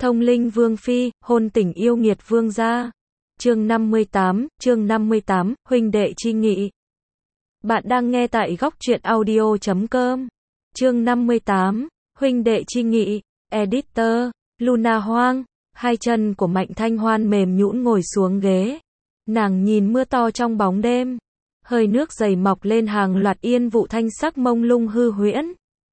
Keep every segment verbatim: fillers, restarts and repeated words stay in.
Thông linh vương phi, hôn tình yêu nghiệt vương gia. Chương năm mươi tám, chương năm mươi tám, huynh đệ chi nghị. Bạn đang nghe tại góc truyện audio chấm com. Chương năm mươi tám, huynh đệ chi nghị. Editor, Luna Hoang. Hai chân của Mạnh Thanh Hoan mềm nhũn ngồi xuống ghế. Nàng nhìn mưa to trong bóng đêm. Hơi nước dày mọc lên hàng loạt yên vụ thanh sắc mông lung hư huyễn.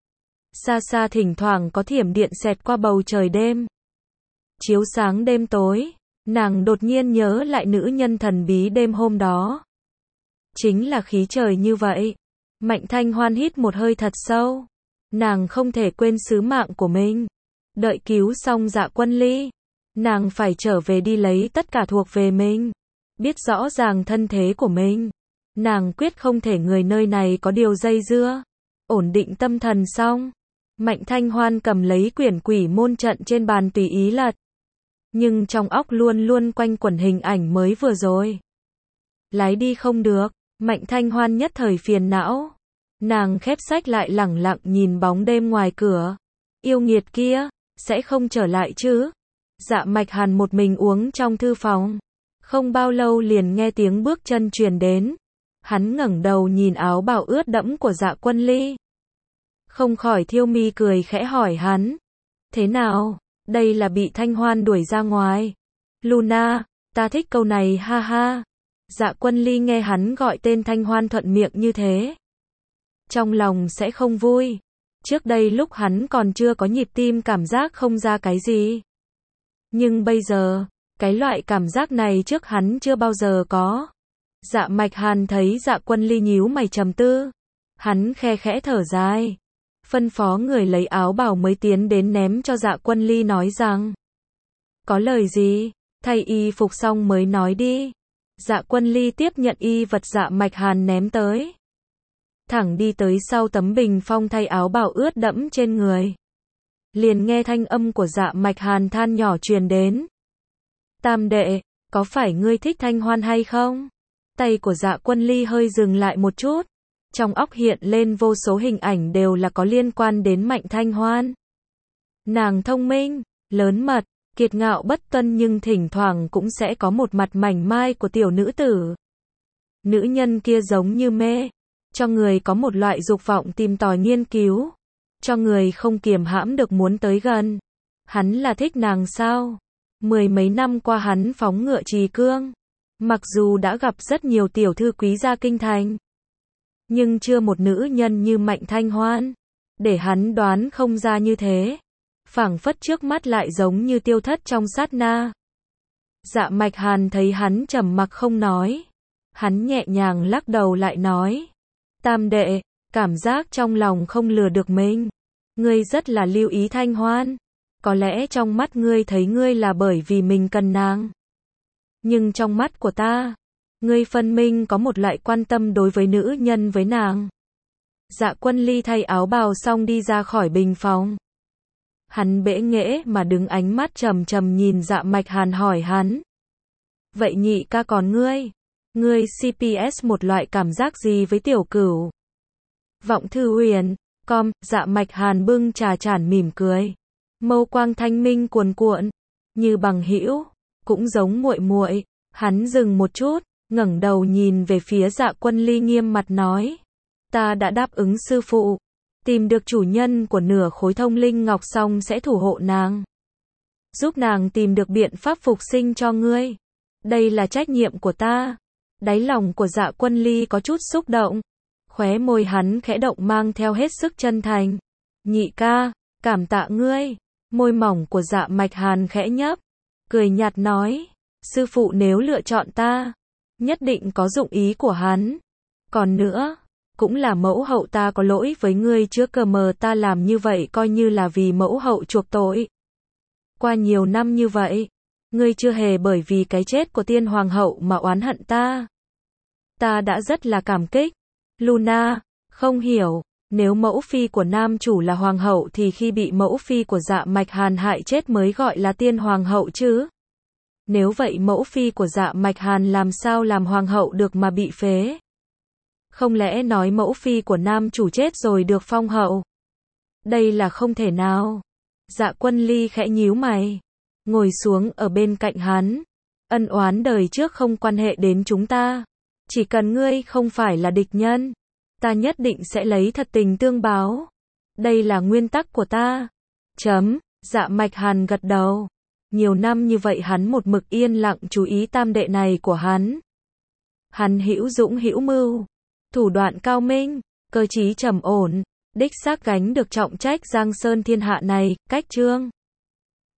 Xa xa thỉnh thoảng có thiểm điện xẹt qua bầu trời đêm. Chiếu sáng đêm tối, nàng đột nhiên nhớ lại nữ nhân thần bí đêm hôm đó. Chính là khí trời như vậy. Mạnh Thanh Hoan hít một hơi thật sâu. Nàng không thể quên sứ mạng của mình. Đợi cứu xong Dạ Quân Ly, nàng phải trở về đi lấy tất cả thuộc về mình. Biết rõ ràng thân thế của mình, nàng quyết không thể người nơi này có điều dây dưa. Ổn định tâm thần xong, Mạnh Thanh Hoan cầm lấy quyển Quỷ Môn Trận trên bàn tùy ý lật. Nhưng trong óc luôn luôn quanh quẩn hình ảnh mới vừa rồi. Lái đi không được, Mạnh Thanh Hoan nhất thời phiền não. Nàng khép sách lại lẳng lặng nhìn bóng đêm ngoài cửa. Yêu nghiệt kia, sẽ không trở lại chứ? Dạ Mạch Hàn một mình uống trong thư phòng. Không bao lâu liền nghe tiếng bước chân truyền đến. Hắn ngẩng đầu nhìn áo bào ướt đẫm của Dạ Quân Ly. Không khỏi thiêu mi cười khẽ hỏi hắn. Thế nào? Đây là bị Thanh Hoan đuổi ra ngoài. Luna, ta thích câu này ha ha. Dạ Quân Ly nghe hắn gọi tên Thanh Hoan thuận miệng như thế. Trong lòng sẽ không vui. Trước đây lúc hắn còn chưa có nhịp tim cảm giác không ra cái gì. Nhưng bây giờ, cái loại cảm giác này trước hắn chưa bao giờ có. Dạ Mạch Hàn thấy Dạ Quân Ly nhíu mày trầm tư. Hắn khe khẽ thở dài. Phân phó người lấy áo bào mới tiến đến ném cho Dạ Quân Ly nói rằng. Có lời gì? Thay y phục xong mới nói đi. Dạ Quân Ly tiếp nhận y vật Dạ Mạch Hàn ném tới. Thẳng đi tới sau tấm bình phong thay áo bào ướt đẫm trên người. Liền nghe thanh âm của Dạ Mạch Hàn than nhỏ truyền đến. Tam đệ, có phải ngươi thích Thanh Hoan hay không? Tay của Dạ Quân Ly hơi dừng lại một chút. Trong óc hiện lên vô số hình ảnh đều là có liên quan đến Mạnh Thanh Hoan. Nàng thông minh, lớn mật, kiệt ngạo bất tuân nhưng thỉnh thoảng cũng sẽ có một mặt mảnh mai của tiểu nữ tử. Nữ nhân kia giống như mê, cho người có một loại dục vọng tìm tòi nghiên cứu, cho người không kiềm hãm được muốn tới gần. Hắn là thích nàng sao? Mười mấy năm qua hắn phóng ngựa trì cương, mặc dù đã gặp rất nhiều tiểu thư quý gia kinh thành, nhưng chưa một nữ nhân như Mạnh Thanh Hoan, để hắn đoán không ra như thế. Phảng phất trước mắt lại giống như tiêu thất trong sát na. Dạ Mạch Hàn thấy hắn trầm mặc không nói. Hắn nhẹ nhàng lắc đầu lại nói. Tam đệ, cảm giác trong lòng không lừa được mình. Ngươi rất là lưu ý Thanh Hoan. Có lẽ trong mắt ngươi thấy ngươi là bởi vì mình cần nàng. Nhưng trong mắt của ta, ngươi phân minh có một loại quan tâm đối với nữ nhân với nàng. Dạ Quân Ly thay áo bào xong đi ra khỏi bình phòng. Hắn bẽ nghễ mà đứng ánh mắt trầm trầm nhìn Dạ Mạch Hàn hỏi hắn. Vậy nhị ca còn ngươi? Ngươi xê pê ét một loại cảm giác gì với tiểu cửu? Vọng Thư Huyền, com, Dạ Mạch Hàn bưng trà chản mỉm cười. Mâu quang thanh minh cuồn cuộn, như bằng hữu, cũng giống muội muội. Hắn dừng một chút, ngẩng đầu nhìn về phía Dạ Quân Ly nghiêm mặt nói. Ta đã đáp ứng sư phụ. Tìm được chủ nhân của nửa khối thông linh ngọc xong sẽ thủ hộ nàng. Giúp nàng tìm được biện pháp phục sinh cho ngươi. Đây là trách nhiệm của ta. Đáy lòng của Dạ Quân Ly có chút xúc động. Khóe môi hắn khẽ động mang theo hết sức chân thành. Nhị ca, cảm tạ ngươi. Môi mỏng của Dạ Mạch Hàn khẽ nhấp. Cười nhạt nói. Sư phụ nếu lựa chọn ta, nhất định có dụng ý của hắn. Còn nữa, cũng là mẫu hậu ta có lỗi với ngươi chưa cờ mờ ta làm như vậy coi như là vì mẫu hậu chuộc tội. Qua nhiều năm như vậy, ngươi chưa hề bởi vì cái chết của tiên hoàng hậu mà oán hận ta. Ta đã rất là cảm kích. Luna, không hiểu, nếu mẫu phi của nam chủ là hoàng hậu thì khi bị mẫu phi của Dạ Mạch Hàn hại chết mới gọi là tiên hoàng hậu chứ. Nếu vậy mẫu phi của Dạ Mạch Hàn làm sao làm hoàng hậu được mà bị phế? Không lẽ nói mẫu phi của nam chủ chết rồi được phong hậu? Đây là không thể nào. Dạ Quân Ly khẽ nhíu mày. ngồi xuống ở bên cạnh hắn. Ân oán đời trước không quan hệ đến chúng ta. Chỉ cần ngươi không phải là địch nhân, ta nhất định sẽ lấy thật tình tương báo. Đây là nguyên tắc của ta. Chấm, Dạ Mạch Hàn gật đầu. Nhiều năm như vậy hắn một mực yên lặng chú ý tam đệ này của hắn. Hắn hữu dũng hữu mưu, thủ đoạn cao minh, cơ trí trầm ổn, đích xác gánh được trọng trách Giang Sơn thiên hạ này, cách Trương